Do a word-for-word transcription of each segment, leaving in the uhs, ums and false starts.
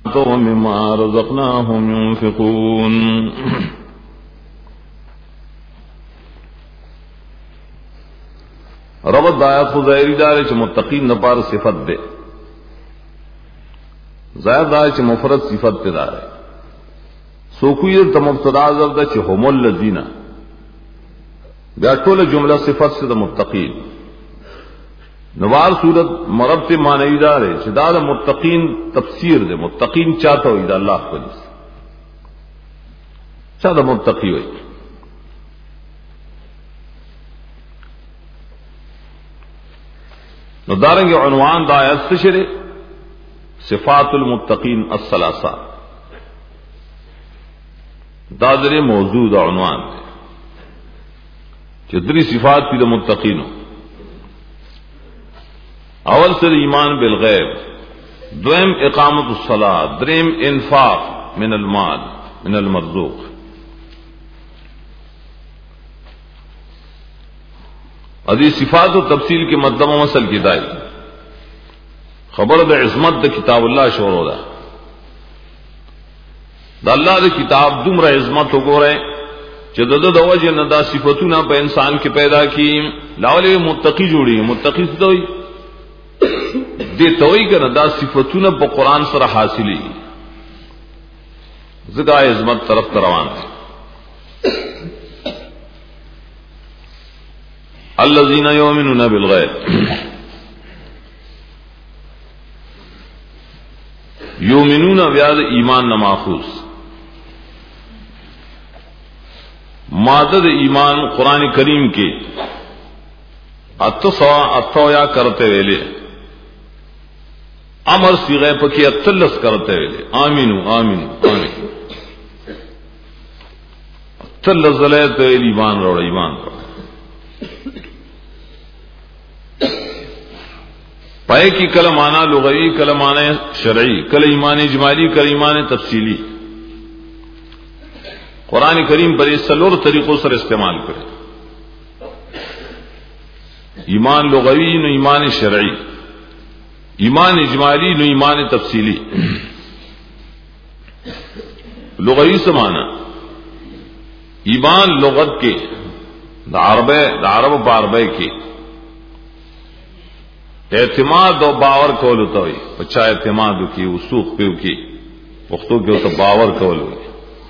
ومما رزقناهم ينفقون. ربط دایات خو ظاهری دار چې متقین نپار صفت ده، ظاهر دار چې مفرد صفت ده دار سو کوی ته مبتدا ضرب ده چې هم الذین، بیا ټول جمله صفت سے د متقین. نوار صورت مربط معنی دار ہے چې دا د متقین تفسیر ده. متقین چاته وي د الله په نس چا د متقی وي. نو دارنګ عنوان د آیات څه شری صفات المتقین الثلاثه، دا درې موضوع د عنوان دی چې درې صفات دي د متقینو. اول سر ایمان بالغیب، دویم اقامت الصلاة، دریم انفاق من المال من المرزوق. ادی صفات و تفصیل کے مقدمہ مسل کی دائی خبر د عظمت د کتاب اللہ شروع دا دا اللہ د کتاب دومره عظمت وګوره چې د د وجه نه دا صفاتونه په انسان کې پیدا کی. لاولې متقی جوړي، متقی څه دی دې توي کنه دا صفاتونه په قران سره حاصلې زګا عظمت طرف روان دي. الذين يؤمنون بالغيب، یؤمنون بیا د ایمان نه ماخوذ. ماده د ایمان قران کریم کې اتسوا اتویا کرتے ویلے امر صیغه پکې اتلس کرتے ویلے امینو امینو امین اتلس زلیت ایمان روړ ایمان روړ. پای کی کله معنا لغوی، کله معنا شرعی، کله ایمان اجمالی، کله ایمان تفصیلی. قرآن کریم پر اس سلور طریقوں سے استعمال کرے. ایمان لغوی نو ایمان شرعی، ایمان اجمالی نو ایمان تفصیلی. لغوی سے معنی ایمان لغت کے عربے عرب باربے کے اعتماد و باور کول ہوتا ہوئی بچا اعتماد کی وسوخ پیو کی وختوں کے ہوتا باور کول ہوئی.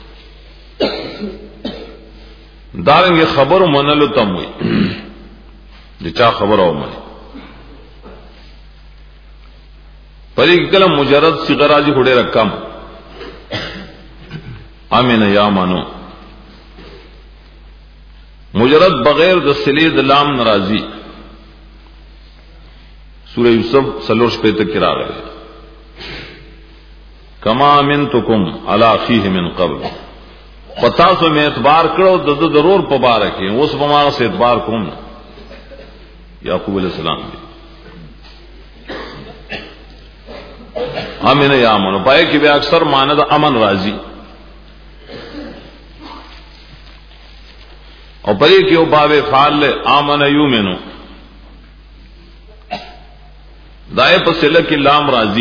دارنگے خبر منلو تم ہوئی جچا خبر ہو منی پری کی کلم مجرد صغراجی کھڑے رکم آمین یا مانو مجرد بغیر دسلی دلام ناراضی. سورہ یوسف سلوش پہ تک کرا رہے کما امنتکم علی اخیہ من قبل، پتا سو میں اعتبار کرو دد ضرور پبارک ہے اس بمارا سے اعتبار کوم نا. یعقوب علیہ السلام بھی امن یا امن پائے کہ وہ اکثر ماند امن راضی اور بڑے کہ وہ باب فعال لے آمن یومنو دائے پسلہ کی لام راضی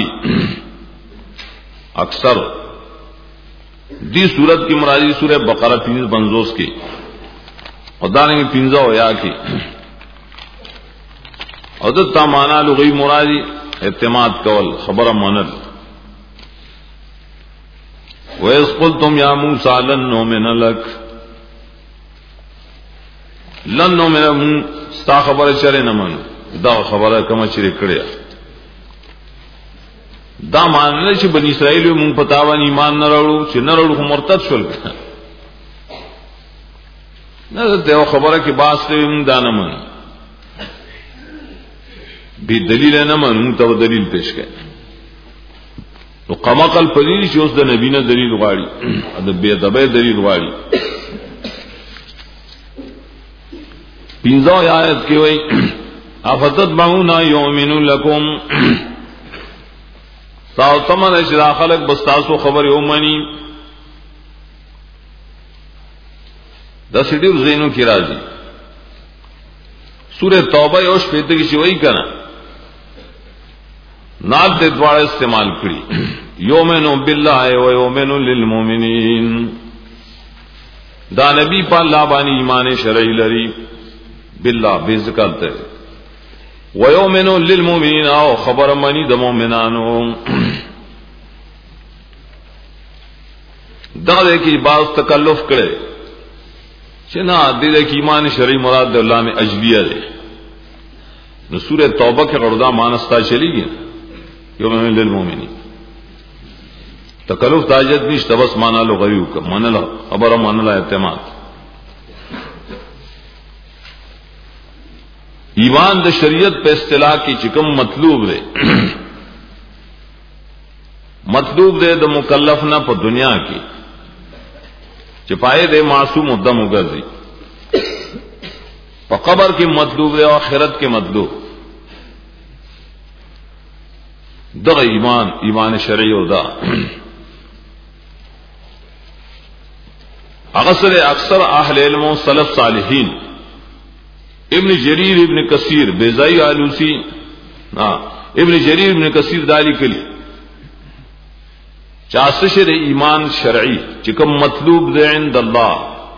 اکثر دی صورت کی مرادی سورہ بقرہ تینس بنزوس کی اور دانے کی پینزا ہویا کی اور دتا مانا لغوی مرادی اعتماد کول خبر منل. وَإِذْ قُلْتُمْ يَا مُوسَىٰ لَن نُّؤْمِنَ لَكَ لن نؤمن ستا خبر چرے نہ من دا خبر کما چرے کڑیا دا ماننے چې بنی اسرائیل مون پتاوان ایمان نه راوړو چې نه راوړو مرتد شول نه دا خبره کې باس ته مون دا نه من به دلیل نه من مون ته دلیل پیش کړي. نو قمقل پدې چې اوس د نبی نه دلیل غواړي د به دبه دلیل غواړي. پینځه آیات کې وایي افتتبعون یؤمن لکم تاو تمن اشرا خلق بستاسو خبر اومنی دا سیډیر زینو کی راځي. سورہ توبہ یوش پیته کې شوی کنه نات دے دوار استعمال کری یومنو باللہ و یومنو للمومنین دا نبی پا اللہ بانی ایمان شرعی لری باللہ بے ذکر تے و یومنو للمومنین او خبر منی دا مومنانو دا دے کی باز تکلف کرے چنا دے دے کی ایمان شرعی مراد دے اللہ میں اجلیہ دے نو سورہ توبہ کے غردا مانستا چلی گئی یومن للمومنین تکلف تاجت نیشت بس مانا لو غریو کا مانا لو خبر مانا لا اعتماد ایمان د شریعت پہ اصطلاح کی چکم مطلوب دے مطلوب دے د مکلف نہ پا دنیا کی چپائے دے معصوم مدم اگرزی پا قبر کی مطلوب دے آخرت کے مطلوب دغ ایمان ایمان شرعی و دا اغسر اکثر اہل علم و سلف صالحین ابن جریر ابن کثیر بیزائی آلوسی ابن جریر ابن کثیر دالی کلی چاسشر ایمان شرعی چکم مطلوب دے عند اللہ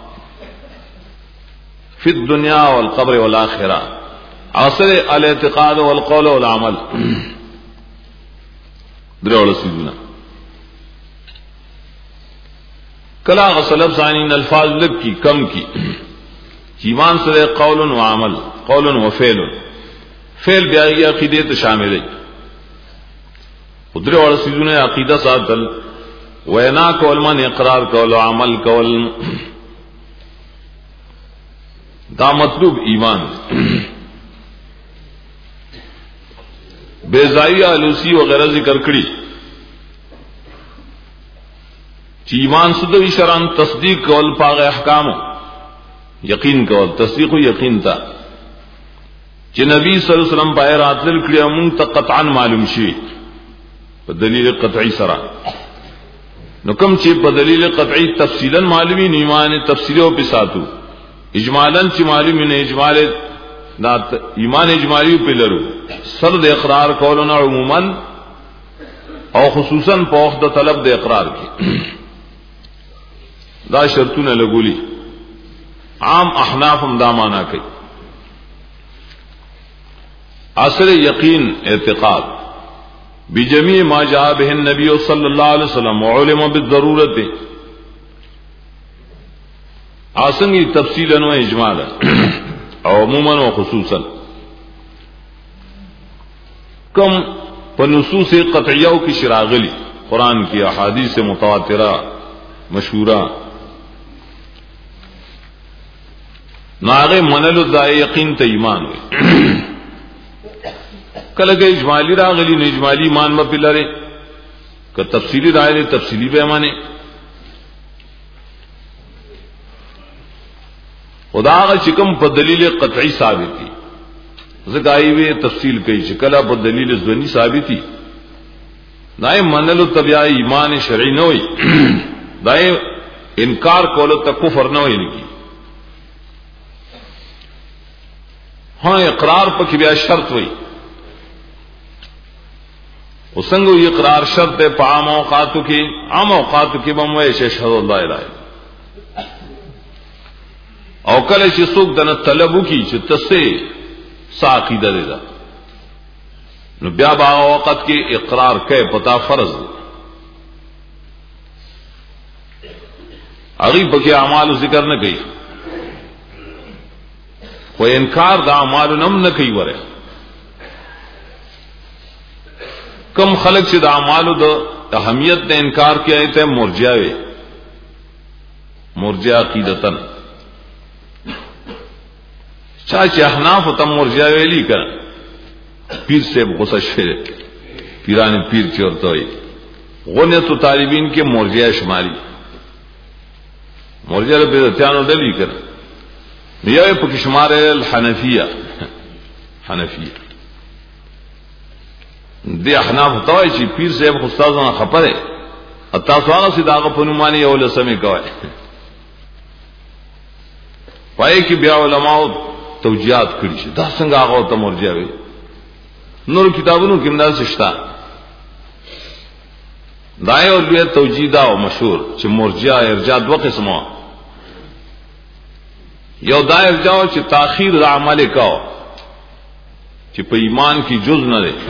فی الدنیا والقبر والآخرہ اغسر الاعتقاد والقول والعمل دروڑ سیدنا کلا غسلب ثانین الفاظ لگ کی کم کی ایمان سر قول و عمل قول و فعل فعل بیائی عقیدے تو شامل ہے دروڑ سیدنا عقیدہ ساتل وینا کول من اقرار کول و عمل کول دا مطلوب ایمان بیزائی آلوسی وغیرہ ذکر کری چی ایمان سدوی شران تصدیق کول پاغ احکام یقین کول تصدیق و یقین تا چی نبی صلی اللہ علیہ وسلم پائے راتل کری امون تا قطعا معلوم شوی پا دلیل قطعی سرا نکم چی پا دلیل قطعی تفصیلا معلومی ایمان تفصیلوں پی ساتو اجمالا چی معلومی نے اجمال ایمان اجمالی پہ لرو سرد اقرار کولنا عموما او خصوصاً پوخ دا طلب دا اقرار کی دا شرطون لگولی عام احناف ہم دا مانا کئی اصل یقین اعتقاد بجمیع ما جاء به النبی صلی اللہ علیہ وسلم وعلم بالضرورت آسنگی تفصیلا و اجمالا عموما و خصوصا کم پنصوص قطعیہ کی شراغلی قرآن کی احادیث متواترہ مشہورہ ناغے منل الدائے یقین تا ایمان ہوئی کلگے اجمالی راغلی نو اجمالی ایمان با پلارے کہ تفصیلی رائے تفصیلی بیمانے خدا کا چکم پر دلیل قطعی ثابتی زگائی وے تفصیل کئی چکلا پر دلیل زونی ثابتی دائیں منل طبیع ایمان شرعی نہ ہوئی دائیں انکار کولو تک کفر نہ ہوئی نکی ہاں اقرار پر کبیا شرط ہوئی اسنگو یہ اقرار شرط ہے پا عام اوقاتو کی عام اوقاتو کی بموے شہد اللہ الہ او کله چې څوک دنه طلبو کی چې تسه ساقیده ده نو بیا با وخت کې اقرار کوي پتا فرض اغي پکې اعمال ذکر نه کوي خو انکار د اعمال نم نه کوي وره کم خلق چې د اعمالو د اهمیت نه انکار کوي ته مرجئه وي مرجئه عقیدتن چاچے احناف تم مرجع ویلی کر پیر سے غصہ شیر پیران پیر چورتا ہوئی غنیت و طالبین کے مرجع شماری مرجع بیدتیانو ڈلی کر نیاوی پکی شمار الحنفیہ حنفیہ دی احناف تاوی چی پیر سے خستازانا خپر ہے اتاسوانا سی داغا پنمانی اول سمی کوئی پائے کی بیا علماء توجیات کړی شي دا څنګه هغه ته مرجع وي نور کتابونو کې مدا سشتا دای او لوی توجیدا او مشهور چې مرجئه ارجاء دوه قسمه یو دای ارجاء چې تاخير د عمل کاو چې په ایمان کې جز نه ده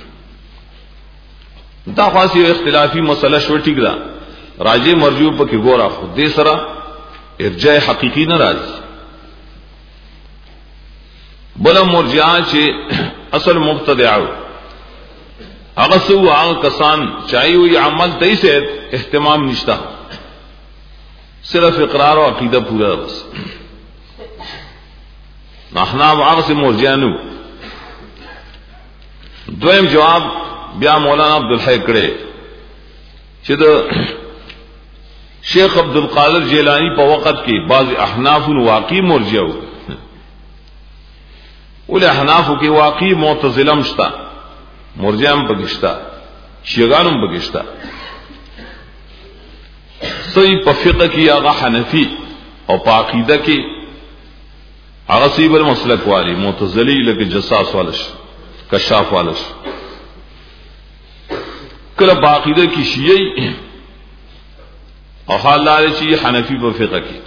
دا خاصی اختلافی مسله شو ټیک ده راجی مرجو په کې ګورا خو دې سره ارجاء حقيقي نه راځي بل مرجئه چې اصل مبتدعو هغه سو هغه کسان چایو عمل دای سے اهتمام نشتا صرف اقرار او عقیدہ پورا بس نحنا هغه سے مرجئانو دویم جواب بیا مولانا عبدالحی کړه چې د شیخ عبد القادر جیلانی په وخت کې بعض احناف واقعي مرجئو ول احناف کې واقعي معتزله مشتا مرجئم بغشتا شیعانم بغشتا صحیح په فقہ کې هغه حنفی او په عقیده کې هغه صحیح بل مسلک والی معتزلی لکه جساس والش کشاف والش کله په عقیده کې شیعی او حالاره چې حنفی په فقہ کې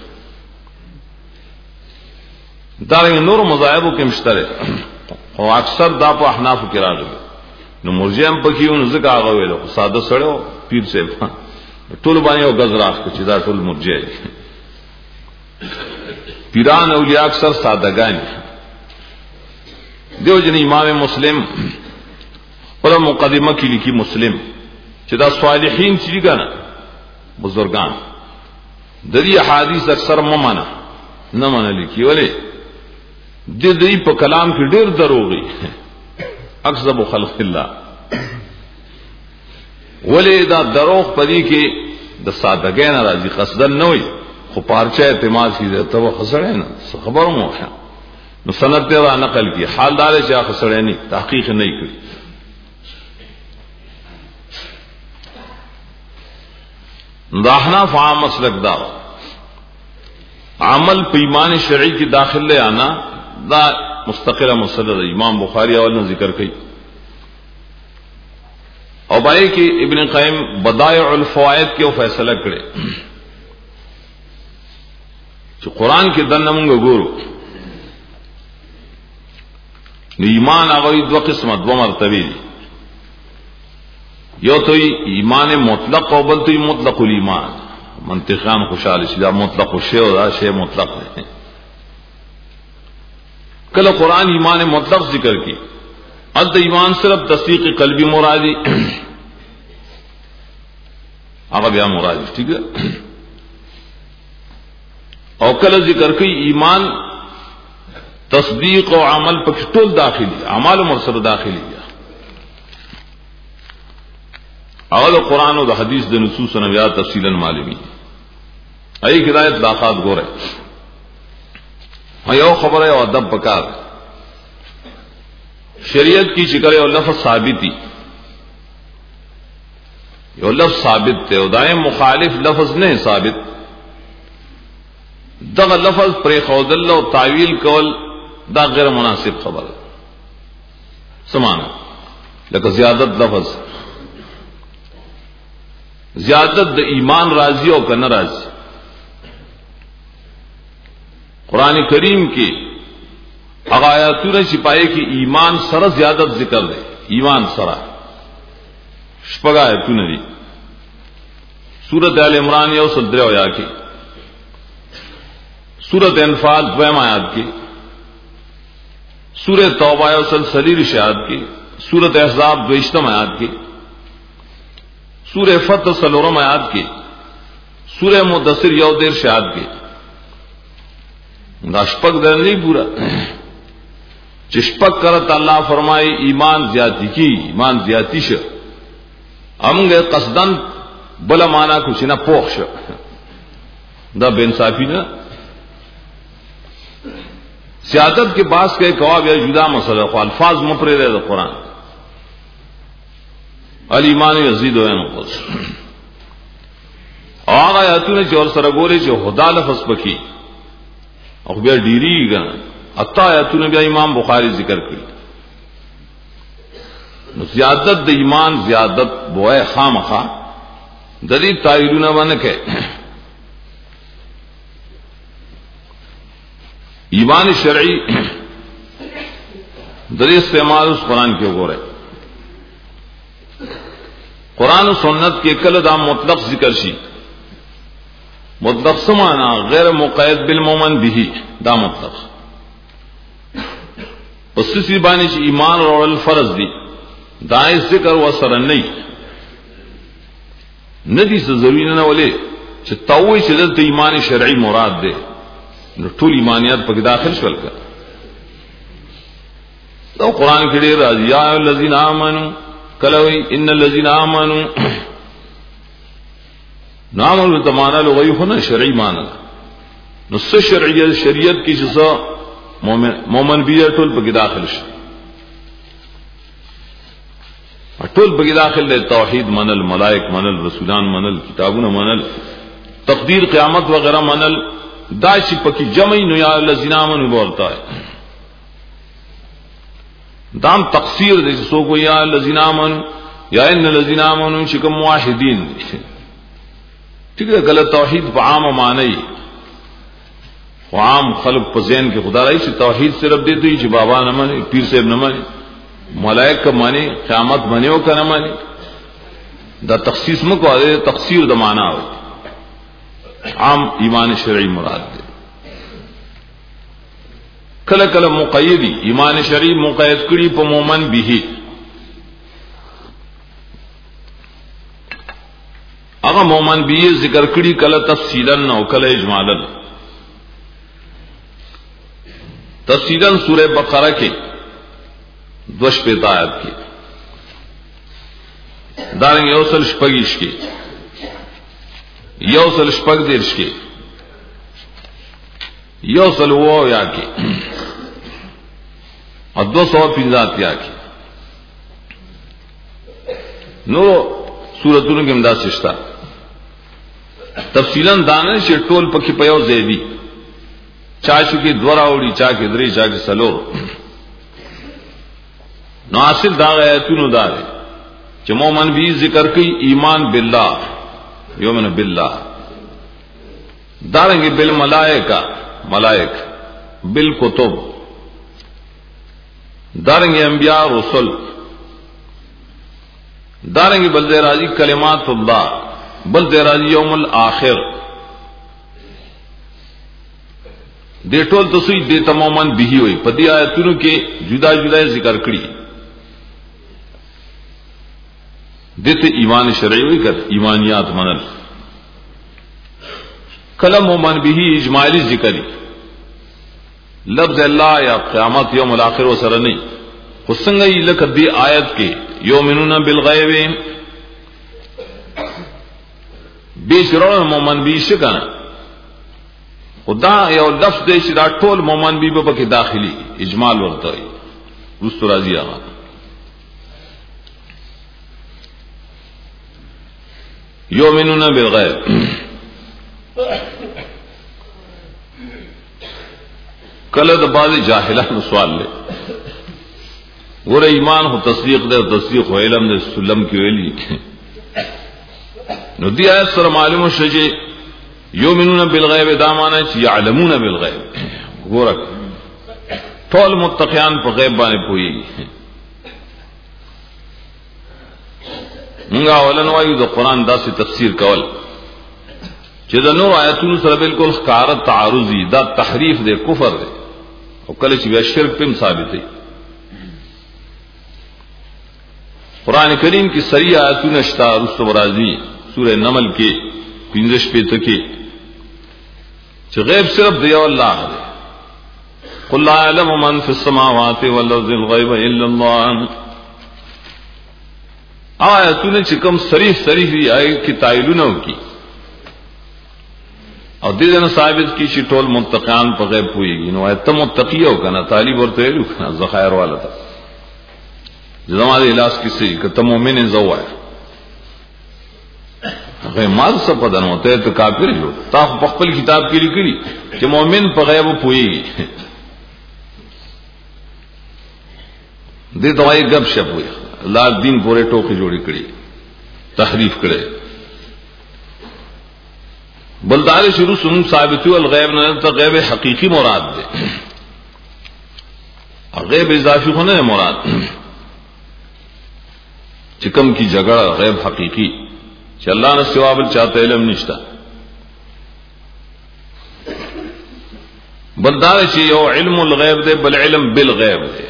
دا نور مذاهبو کې مشترک او اکثر دا په احناف کې راغلي نو مرجئم پکې ونه ځکه هغه ویلو ساده سړیو پیر صاحب ټول باندې او غز راخ چې دا ټول مرجئ پیران اولیاء اکثر سادهګان دیو جن امام مسلم پر مقدمه کې لیکي مسلم چې دا صالحین چې ګان بزرگان د دې حدیث اکثر ممنه نه منل کی ولې د دې په کلام کې ډېر دروغي اکذب خلق الله ولې دا دروغ پدې کې د سادهګۍ ناراضي قصدن نه وي خو پارچه اعتماد کیږي ته خسرې نه خبرو موخه نو سند ته نقل کی حال دار چې خسرې نه تحقیق نه کړی دا احناف عام مسلک دا عمل په ایمان شرعي کې داخله آنا دا مستقله مسله د امام بخاری اول نه ذکر کړي او بای کې ابن قیم بدائع الفوائد کې فیصله کړي چې قران کې دنه مونږ ګورو نو ایمان هغه دوه قسمه دوه مرتبه دي یو تو ایمان مطلق او بل تو مطلق الایمان منطقان خوشاله شي دا مطلق شی او دا شی مطلق دی کله قران ایمان مطلق ذکر کی ال ایمان صرف تصدیق قلبی مرادی هغه بیا مرادی ٹھیک ہے او کله ذکر کی ایمان تصدیق او عمل په ټول داخلي اعمال مرسل داخلي اول قرآن او د حدیث د نصوص نه بیا تفصیلا معلومی ای ہدایت لاقات ګوره یو خبره او ادب پکار شریعت کی شکل او لفظ ثابتی یو لفظ ثابت ته او دائم مخالف لفظ نه ثابت دغه لفظ پر خودل او تعویل کول دا غیر مناسب خبره سمانه لکه زیادت لفظ زیادت د ایمان راضی او کنه راضی قران کریم کې هغه آیاتونه چې پای کې ایمان سره زیادت ذکر دی ایمان سره شپږ آیاتونه دي سورۃ ال عمران یو سل درې آیات کې سورۃ انفال دویم آیات کې سورۃ توبہ یو سل سلیر آیات کې سورۃ احزاب دویشتم آیات کې سورہ فتح سلورم آیات کی سورہ مدثر یو دیر شاد کی دا شپک در نہیں پورا چشپک کرت اللہ فرمائی ایمان زیادتی کی ایمان زیادتی شا امنگ قصدن بلا مانا کچھ نہ پوخ شا دا بے انصافی نا سیادت کے باس کے قواب یا جدا مسئلہ خو الفاظ مپرے رہے دا قرآن الایمان یزید و ینقص هغه آیاتونه چې ور سره ګوري چې خدا لفظ پکې او بیا ډیری غن اتا آیاتونه بیا امام بخاری ذکر کړی زیادت د ایمان زیادت بوئے خامخا ددی تایلونه ونکه ایمان شرعی ددی استعمال اس قرآن کے غور ہے قرآن و سنت کے کل دا مطلق ذکر شی مطلق سمانا غیر مقید بالمومن بھی دا مطلق اس سی بانی چی ایمان اور الفرض دی دائیں ذکر و سر نہیں ندی سے ضروری نہ ولے چ توئی شدت ایمان شرعی مراد دے ټول ایمانیات پک داخل شول کر تو قرآن کے راضی یا الذین آمنوا کلوی ان الذین آمنوا نام تمانا لغوی ہونا شرعی مانا نص شرعیت شریعت کی جزا مومن مومن بھی ټول پک داخل شو ټول پک داخل دے توحید منل ملائک منل رسولان منل کتابونه منل تقدیر قیامت وغیرہ منل داشی پکی جمعی نو یا الذین آمنوا بولتا ہے دام تقصیر دے سو کو یا الذین آمنوا یا ان الذین آمنوا شکم موحدین ٹھیک ہے غلط توحید په عام معنی عام خلق په ذہن کے خدا رہی سے توحید صرف دیتے ہی چې بابا نہ مانے پیر صاحب نہ مانے ملائک کا مانے قیامت مانے کا نہ مانے دا تخصیص میں کو تقصیر دا معنی ہو عام ایمان شرعی مراد دے کل کل مقیدی ایمان شرعی مقید کری پا مومن بھی اگر مومن بھی ذکر کری کل تفصیلاً و کل اجمالاً تفصیلاً سورہ بقرہ کے دوش پیتا آیت کی دارنگ یوصل شپگیش کی یوصل شپگ دیرش کی یوصل وہ یا کی اور دو سو پنجات یا کی نو سورتوں کے امداد ششتا تفصیلاً دانے سے ٹول پکی پیو زیدی چاچو کی دورا اوڑی چا کے دری چا کے سلور ناصل داغ ایتون دارے کہ مومن بھی ذکر کی ایمان باللہ یومن باللہ داریں گے بالملائکہ ملائک بالکتب داریں گے انبیاء رسول داریں گے بل راضی کلمات اللہ بل راضی یوم الآخر دے ٹول تسوی دے تمومن بھی ہوئی پدی آیتونو کے جدا جدا ذکر کری دیتے ایمان شرعی ہوئی کر ایمانیات منل کلم مومن بھی اجمالی ذکری لفظ اللہ یا قیامت یوم الاخر و سر نہیں خسنگئی لکھ دی آیت کے یومنون بالغیب بے شرور مومن بھی شکن خدا یا لفظ دے شدا ٹول مومن بھی بابا کی داخلی اجمال ورتا ہے اس تو راضی آگا یومنون بالغیب کل د بعض جاہلان سوال لے ور ایمان ہو تصدیق دے تصدیق ہو علم دے سلم کی ویلی نو دی آیت سر معلوم شجے یومنون بالغیب دامانا چی یعلمون بالغیب گورک طول متقیان پا غیب بانے پوئی منگا اولن وایو دا قرآن دا سی تفسیر کول چې دا نور آیاتونو سره بالکل ښکار تعارضی دا تحریف دے کفر دے او کله چې بیا شرک پم ثابت دی قرآن کریم کی سری آیاتونه شتا رسو راضی سورہ نمل کے پنځش پته کې چې غیب صرف دی الله دی قل لا يعلم من في السماوات والارض الغيب الا الله آیاتونه چې کوم صریح صریح دی آی کی تایلونه کی اور دې نه ثابت کی چې ټول متقین په غیب پويږي نو ایت متقی او کنه طالب ورته ویلو کنه ذخائر والا تا زموږ علاج کسی کته مؤمن زوای هغه مال څه پدن وته ته کافر یو تا په خپل کتاب کې لیکلي چې مؤمن په غیب پويږي دې دوای غب شپ وي اللہ دین پورے ٹوکے جوڑی کړي تحریف کړي بلدار شروع سن ثابتی الغیب نه ته غیب حقیقی مراد ده غیب اضافی خو نه مراد چکم کی جگہ غیب حقیقی چې الله نه سوا بل چاته علم نشتا بلدار چې یو علم الغیب ده بل علم بالغیب ده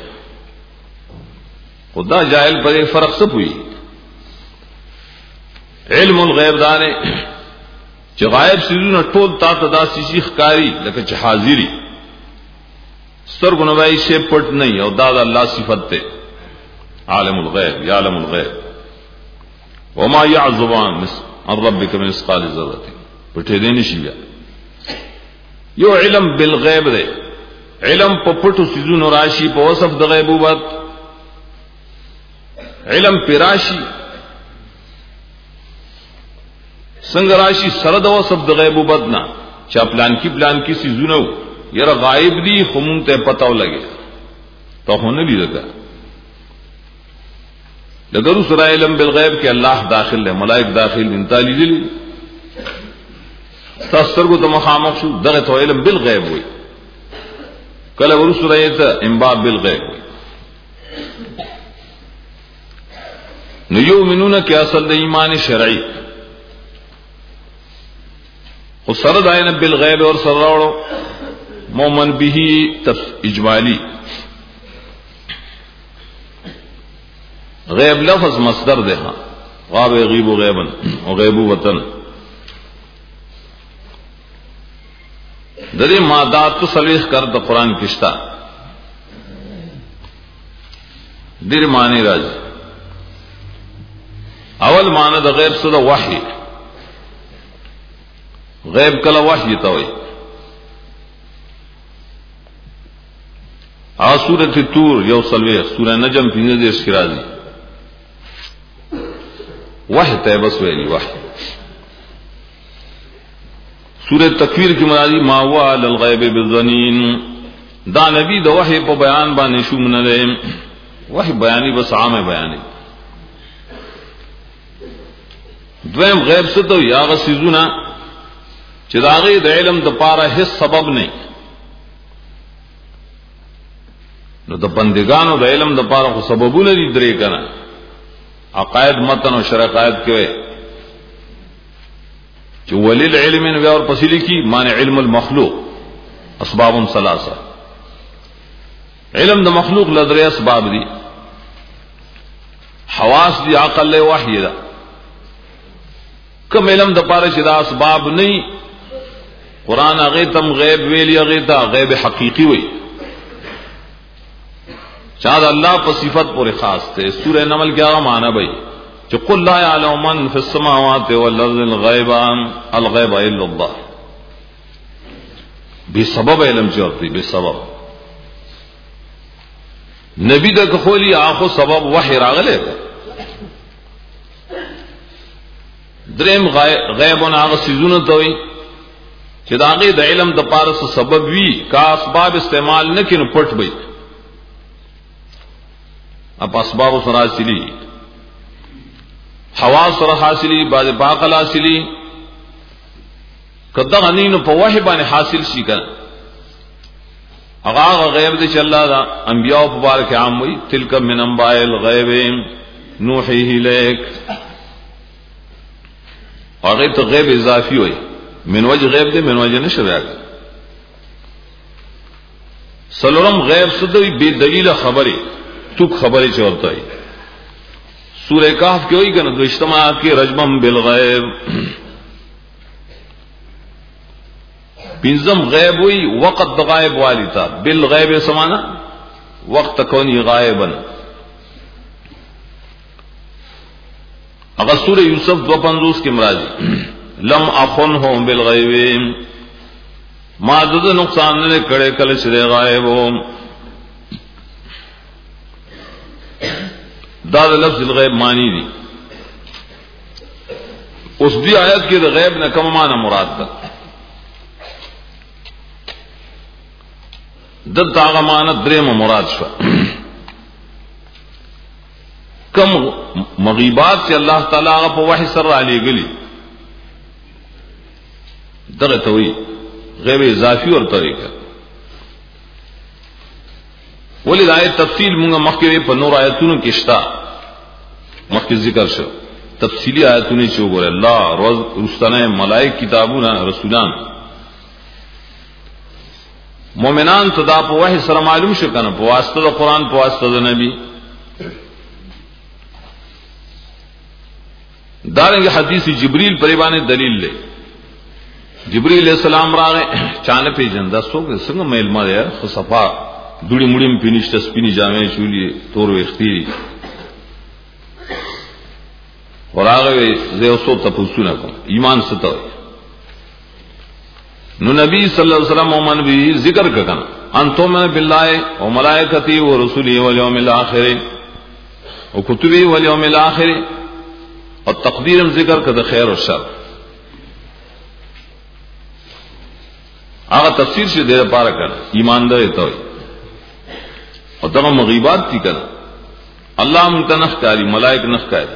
خدا جاہل پر ایک فرق سب ہوئی علم الغیب دانے چې غائب سيزونه ټول تا ته دا سيسي ښکاری لکه چې حاضری سترګو نه وایي شی پټ نه او دا د الله صفت ده عالم الغیب یعلم الغیب وما يعزب عن ربك من مثقال ذره پټې دې نشي بیا یو علم بالغیب ده علم په پټو سيزونو راشي په وصف د غیبوبت علم پیراشی څنګه راشي سره د وصف د غیبوبت نه چا پلان کی پلان کی سيزونو یره غائب دي خمون ته پتاو لګي ته هونه لیدګه لګرو سره علم بالغیب کې الله داخل ہے ملائک داخل انتا لیدلی تاسو ته مخامخ شو دغه ته علم بالغیب وي کله ورو سره ته انباء بالغیب وي نو یؤمنون کی اصل د ایمان شرعی خو سره داینه بالغیب اور سره راوړو مومن به اجمالی غیب لفظ مصدر ده غاب یغیب غیبا او غیب وطن دغه مادات تصلیح کر د قران کښتا ډیر معنی راځي اول معنی د غیب څه د وحی غیب کله وحی ته وایي ا سورۃ تور یو سلوی سورہ نجم پنځه دېرش کې راځي وحی ته بس ویلی وحی سورۃ تکویر کې مرادی ما هو علی الغیب بالظنین دا نبی د وحی په بیان باندې شو منه وحی بیانی بس عام بیانی دویم غیب څه ته یا غسیزونه چې داغه د علم د پاره هیڅ سبب نه نو د بندگانو د علم د پاره خو سببونه دي درې کنه عقاید متن او شرع قاعد کوي چې ولل علم نو اور پسلی کی معنی علم المخلوق اسباب ثلاثه علم د مخلوق لدرې اسباب دي حواس دي عقل له وحی ده کوم علم د پاره چې دا اسباب نه قران هغه تم غیب ویلی هغه ته غیب حقیقی وی چا د الله په صفت پورې خاص ته سورہ نمل کې هغه معنی وي چې قل لا يعلم من في السماوات والارض الغیب الغیب الا الله بسبب علم چورتي بسبب نبی د خولي اخو سبب وحی راغله دریم غیبونه هغه سيزونه ته وي چې دا غي د علم د پاره سبب وی کا اسباب استعمال نه کینو پټ وي اپ اسباب سره حاصلي حواس سره حاصلي بعد باقل حاصلي کدا غنین په وحی باندې حاصل شي کنه هغه غیب دې چې الله دا انبیاء مبارک عام وي تلک من انباء الغیب نوحیه الیک هغه ته غیب اضافي وي من وجه غیب دې من وجه نشوي سلورم غیب سدوی بے دلیل خبره توک خبره چورتا ہے سورہ کہف کی ہوئی کنا دو اجتماعات کی رجمم بالغیب پنزم غیب ہوئی وقت غائب والی تا بالغیب سمانا وقت کونی غائبا اگر سورہ یوسف دو پنزوس کی مرادی لم اخنہم بالغیب ما دد نقصان نے کڑے کل شرے غائب ہو دا لفظ الغیب معنی دی اس دی آیت کی غیب نہ کم معنی مراد تھا دل تاغ معنی دریم مراد شو کم مغیبات سے اللہ تعالی هغه په وحی سره علی گلی دغه توي غیب اضافي اور طریقہ ولې آیت تفصیل موږ مخکې په نور آیتونو کې شتا مخکې ذکر شو تفصیلی آیتونه چې وګوره الله روز رستنه ملائک کتابونه رسولان مومنان ته دا په وحی سره معلوم شو کنه په واسطه د قران په واسطه د نبی دارنګ حدیث جبرئیل پر باندې دلیل لې جبرئیل علیہ السلام راغی چانه پیجندا څوک څنګه مېل ما دی خو صفا دوړي مړیم پینشت سپینی جامې چولی تور وختي وراغه زه اوسو تاسو کوم ایمان ستو نو نبی صلی الله علیه وسلم مومن بھی ذکر کنا انتم بالله و ملائکتی و رسولی و یوم الاخر و کتبی و یوم الاخر اور تقدیر ذکر کده خیر و شر هغه تفسیر شه ډیره پاره کړه ایماندار ته او دغه مغیبات دي کړه الله متنخ کاری ملائک نخ کاری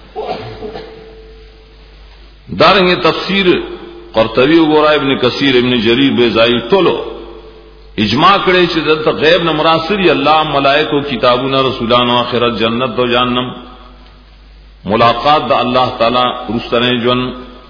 دارنگے تفسیر قرطبی وګورای ابن کثیر ابن جریر بیزائی ټولو اجماع کړي چې دلته غیب نه مراد سری الله ملائکه کتابونه رسولان او آخرت جنت او جهنم ملاقات د الله تعالی رستنه جن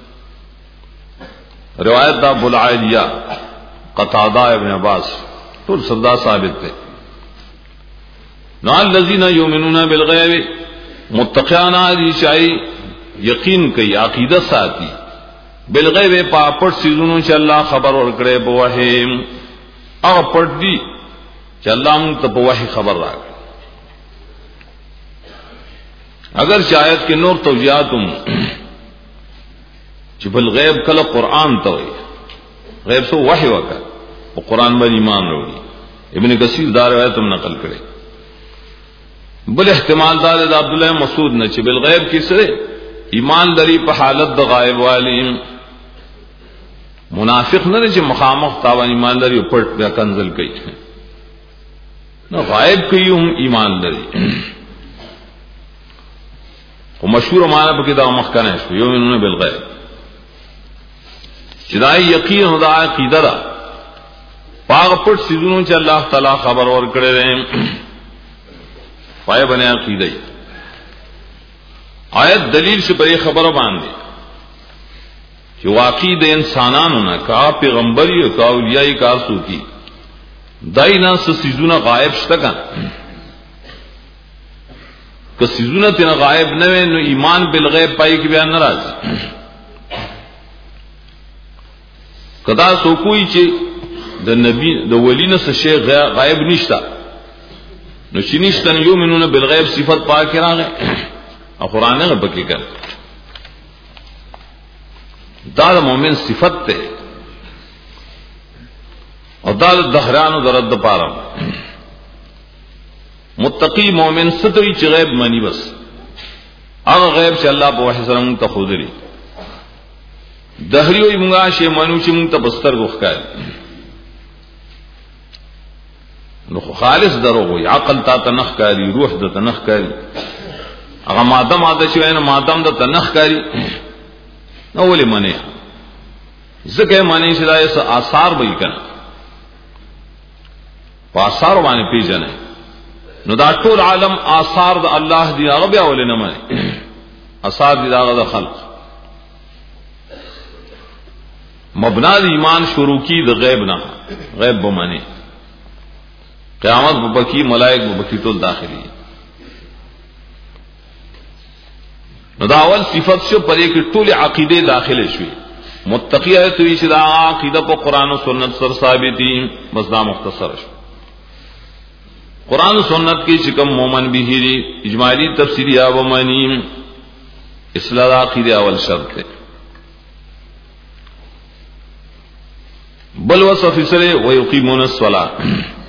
روایت دا بلعالیہ قتادہ ابن عباس ټول سردا ثابت ده نو الذين يؤمنون بالغیب متقیان دي شای یقین کوي عقیدہ ساتي بالغیب پاپټ سيزونو چې الله خبر ورکړي په وحی او پټ دي چې الله موږ ته په وحی خبر راکړي اگر شاید کې نور توجیهاتم چې بالغیب کله قران ته وي غیب سو وحی وکړه او قران باندې ایمان وروړي ابن کثیر دا روایت هم نقل کړي بل احتمال دا د عبد الله مسعود نه چې بالغیب کې سره ایمان لري په حالت د غائب والی منافق نه چې مخامخ تاوان ایمان لري پټ بیا کنزل کوي نو غائب کوي هم ایمان لري او مشهور معنا په کې دا مخکنه شو یؤمنون بالغیب چې دا یقین او دا عقیده ده پاغ پټ سيزونو چې الله تعالی خبر ورکړي دي پای باندې عقیده آیت دلیل سے بڑی خبر باندھے کہ واقعی د انسانانو نه کا پیغمبري او کا اولیاء کا سوتی داینا سيزونه غائب شته کان که سيزونه تن غائب نه نو ایمان بالغیب پای کې بیان ناراض کدا سو کوئی چې د نبی د ولینه څه شی غائب نشتا نو چې نشته یو منونه بالغیب صفت پاک راغی او قران نه پکې کړ دا د مؤمن صفت ته او دا د دهرانو درد پاره متقی مؤمن ستوي چې غیب مانی بس هغه غیب چې الله په وحی سره مونږ ته خو دري دهریو یې مونږه شی مانو چې مونږ ته بستر غوښکای نو خالص درو وي عقل تا تنخ کاری روح د تنخ کاری هغه ماده ماده چې وینه مادم د تنخ کاری نو ولې معنی زکه معنی چې دایس آثار به کنا په آثار باندې پیژنه نو دا ټول عالم آثار د الله دی هغه بیا ولې نه معنی آثار دی هغه د خلق مبنا د ایمان شروع کی د غیب نه غیب به معنی قیامت ببکی ملائک ببکی ټول داخلي نو دا اول صفت شو پرې کې ټول عقیده داخله شوي متقیه توي چې دا عقیده په قران او سنت سره ثابتي بس دا مختصر شو قران او سنت کې چې کوم مومن به دي اجمالی تفسیری او معنی اصلاح عقیده اول شرط ده بل وصف سره ويقيمون الصلاه